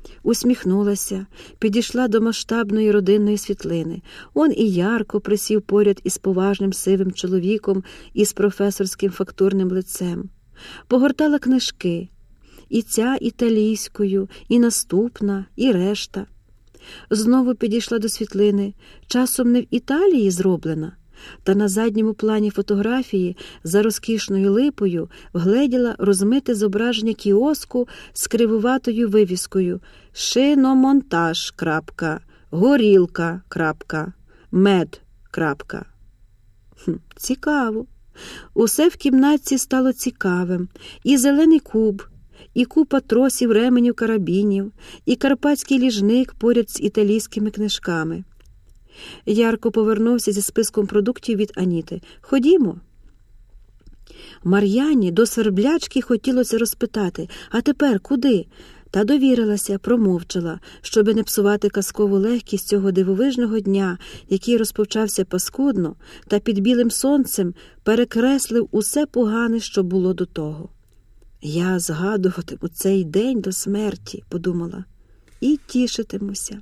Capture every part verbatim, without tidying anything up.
Усміхнулася, підійшла до масштабної родинної світлини. Он і Ярко присів поряд із поважним сивим чоловіком із професорським фактурним лицем. Погортала книжки. І ця італійською, і наступна, і решта. Знову підійшла до світлини. Часом не в Італії зроблена. Та на задньому плані фотографії за розкішною липою вгледіла розмите зображення кіоску з кривуватою вивіскою «Шиномонтаж. Горілка. Мед. Хм, цікаво. Усе в кімнатці стало цікавим. І зелений куб, і купа тросів, ременів, карабінів, і карпатський ліжник поряд з італійськими книжками. Ярко повернувся зі списком продуктів від Аніти. «Ходімо». Мар'яні до сверблячки хотілося розпитати «А тепер куди?» Та довірилася, промовчала, щоби не псувати казкову легкість цього дивовижного дня, який розпочався паскудно та під білим сонцем перекреслив усе погане, що було до того. «Я згадуватиму цей день до смерті», – подумала, – «і тішитимуся».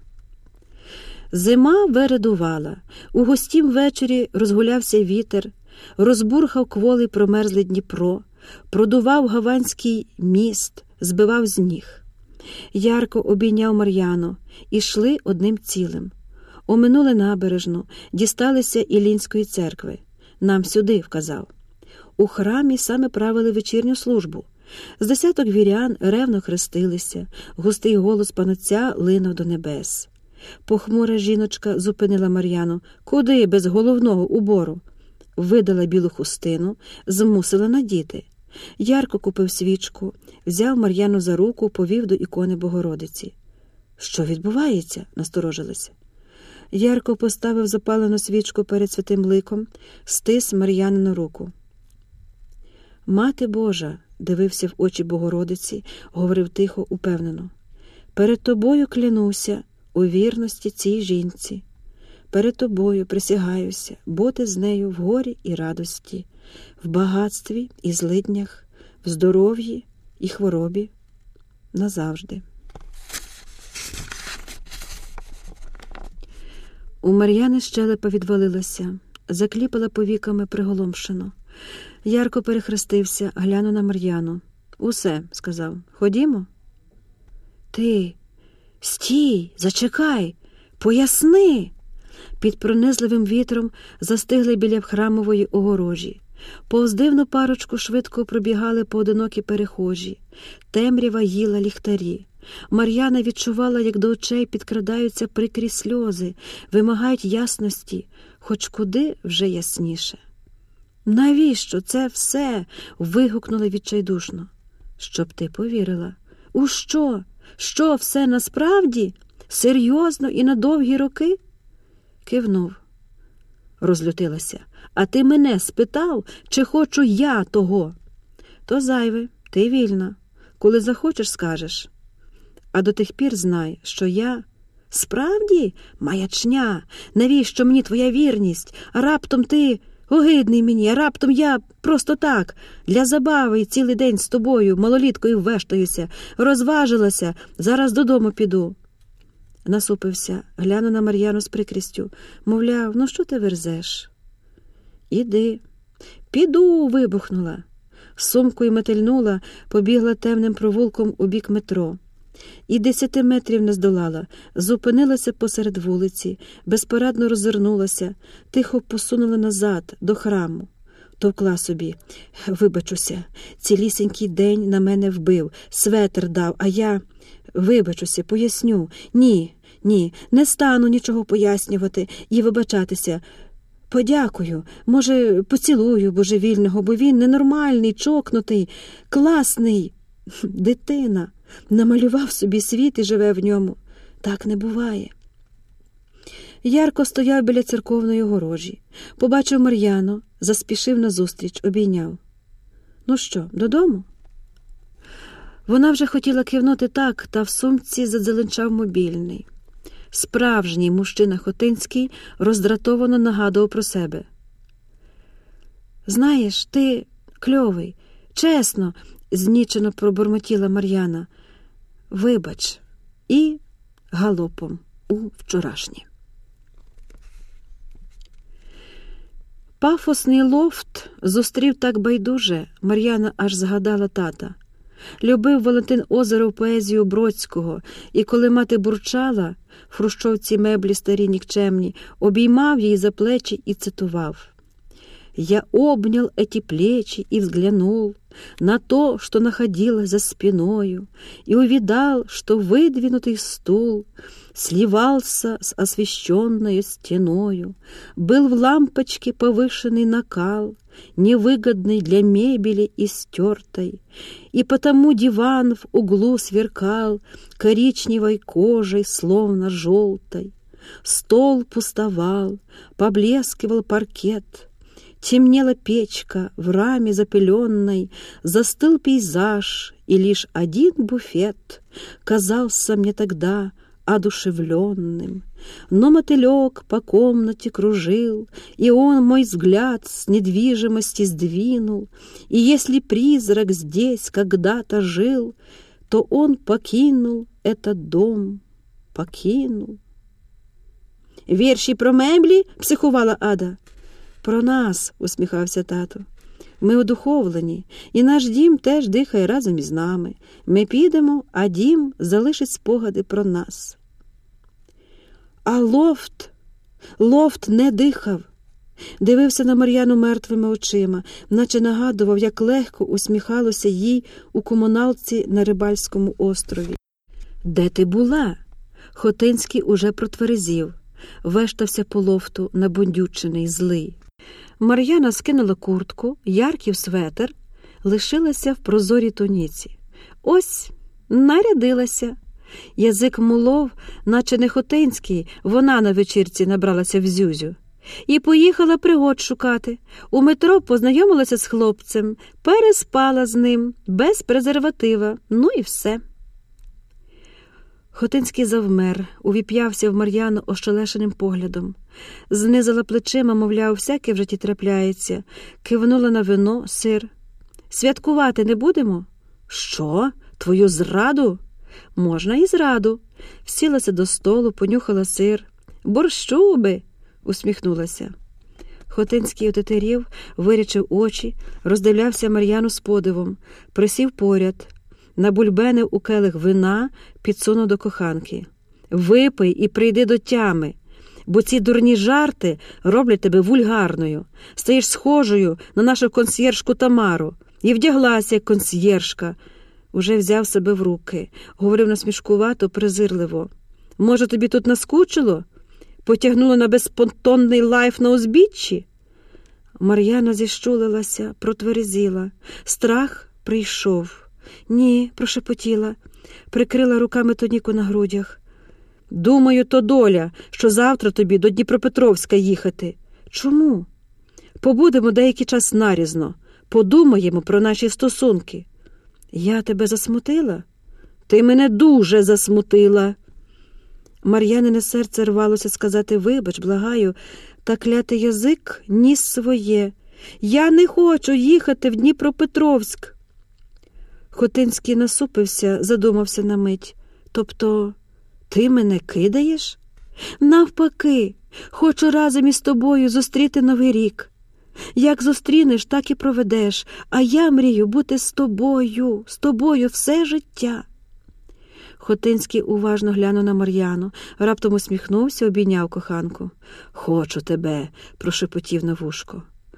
Зима вередувала. У густім вечорі розгулявся вітер, розбурхав кволий промерзлий Дніпро, продував Гаванський міст, збивав з ніг. Ярко обійняв Мар'яну, ішли одним цілим. Оминули набережну, дісталися Іллінської церкви. «Нам сюди», – вказав. У храмі саме правили вечірню службу. З десяток вірян ревно хрестилися, густий голос панотця линув до небес. Похмура жіночка зупинила Мар'яну. «Куди без головного убору?» Видала білу хустину, змусила надіти. Ярко купив свічку, взяв Мар'яну за руку, повів до ікони Богородиці. «Що відбувається?» – насторожилася. Ярко поставив запалену свічку перед святим ликом, стис Мар'янину руку. «Мати Божа», – дивився в очі Богородиці, говорив тихо, упевнено, – «перед тобою клянуся у вірності цій жінці. Перед тобою присягаюся бути з нею в горі і радості, в багатстві і злиднях, в здоров'ї і хворобі, назавжди». У Мар'яни щелепа відвалилася, закліпала повіками приголомшено. Ярко перехрестився, глянув на Мар'яну. «Усе», – сказав, – «ходімо». «Ти, стій, зачекай, поясни!» Під пронизливим вітром застигли біля храмової огорожі. Повз дивну парочку швидко пробігали поодинокі перехожі. Темрява їла ліхтарі. Мар'яна відчувала, як до очей підкрадаються прикрі сльози, вимагають ясності, хоч куди вже ясніше. «Навіщо це все?» – вигукнули відчайдушно. «Щоб ти повірила». «У що? Що, все насправді? Серйозно і на довгі роки?» Кивнув. Розлютилася. «А ти мене спитав, чи хочу я того?» «То зайве, ти вільна. Коли захочеш, скажеш. А до тих пір знай, що я...» «Справді? Маячня! Навіщо мені твоя вірність? А раптом ти... Огидний мені, а раптом я просто так, для забави цілий день з тобою, малоліткою вештаюся, розважилася, зараз додому піду». Насупився, глянув на Мар'яну з прикрістю, мовляв, «Ну що ти верзеш?» «Іди». «Піду», – вибухнула. Сумкою метельнула, побігла темним провулком у бік метро. І десяти метрів не здолала, зупинилася посеред вулиці, безпорадно розвернулася, тихо посунула назад, до храму. Товкла собі: «Вибачуся, цілісінький день на мене вбив, светр дав, а я... Вибачуся, поясню. Ні, ні, не стану нічого пояснювати і вибачатися. Подякую, може, поцілую божевільного, бо він ненормальний, чокнутий, класний. Дитина. Намалював собі світ і живе в ньому. Так не буває». Ярко стояв біля церковної огорожі. Побачив Мар'яну, заспішив назустріч, обійняв. «Ну що, додому?» Вона вже хотіла кивнути так, та в сумці задзеленчав мобільний. Справжній мужчина Хотинський роздратовано нагадував про себе. «Знаєш, ти кльовий, чесно», – знічено пробурмотіла Мар'яна. «Вибач». і галопом у вчорашнє. Пафосний лофт зустрів так байдуже, Мар'яна аж згадала тата. Любив Валентин Озеров поезію Бродського, і коли мати бурчала, в хрущовці меблі старі нікчемні, обіймав її за плечі і цитував: «Я обнял эти плечи и взглянул на то, что находилось за спиною, и увидал, что выдвинутый стул сливался с освещенной стеною, был в лампочке повышенный накал, невыгодный для мебели и стертой, и потому диван в углу сверкал коричневой кожей, словно желтой. Стол пустовал, поблескивал паркет, темнела печка, в раме запыленной застыл пейзаж, и лишь один буфет казался мне тогда одушевленным. Но мотылек по комнате кружил, и он мой взгляд с недвижимости сдвинул, и если призрак здесь когда-то жил, то он покинул этот дом, покинул». «Вірші про меблі?» – психувала Ада. «Про нас», – усміхався тато. «Ми одуховлені, і наш дім теж дихає разом із нами. Ми підемо, а дім залишить спогади про нас». А лофт, лофт не дихав. Дивився на Мар'яну мертвими очима, наче нагадував, як легко усміхалося їй у комуналці на Рибальському острові. «Де ти була?» Хотинський уже протверезів, вештався по лофту, набундючений, злий. Мар'яна скинула куртку, Ярків светр, лишилася в прозорій туніці. Ось, нарядилася. Язик мулов, наче не Хотинський, вона на вечірці набралася в зюзю. І поїхала пригод шукати. У метро познайомилася з хлопцем, переспала з ним, без презерватива, ну і все. Хотинський завмер, увіп'явся в Мар'яну ощелешеним поглядом. Знизила плечима, мовляв, всяке в житті трапляється, кивнула на вино, сир. «Святкувати не будемо?» «Що? Твою зраду?» «Можна і зраду». Сілася до столу, понюхала сир. «Борщу би!» – усміхнулася. Хотинський отетерів, вирячив очі, роздивлявся Мар'яну з подивом, присів поряд, набульбенив у келих вина, підсунув до коханки. «Випий і прийди до тями, бо ці дурні жарти роблять тебе вульгарною. Стаєш схожою на нашу консьєржку Тамару. І вдяглася, як консьєржка». Уже взяв себе в руки, говорив насмішкувато, презирливо. «Може, тобі тут наскучило? Потягнуло на безпонтонний лайф на узбіччі?» Мар'яна зіщулилася, протверезіла. Страх прийшов. «Ні», – прошепотіла, прикрила руками тоніку на грудях. «Думаю, то доля, що завтра тобі до Дніпропетровська їхати». «Чому?» «Побудемо деякий час нарізно, подумаємо про наші стосунки». «Я тебе засмутила?» «Ти мене дуже засмутила». Мар'янине серце рвалося сказати «вибач, благаю», та клятий язик ніс своє. «Я не хочу їхати в Дніпропетровськ». Хотинський насупився, задумався на мить. «Тобто, ти мене кидаєш?» «Навпаки, хочу разом із тобою зустріти Новий рік. Як зустрінеш, так і проведеш, а я мрію бути з тобою, з тобою все життя». Хотинський уважно глянув на Мар'яну, раптом усміхнувся, обійняв коханку. «Хочу тебе», – прошепотів на вушко.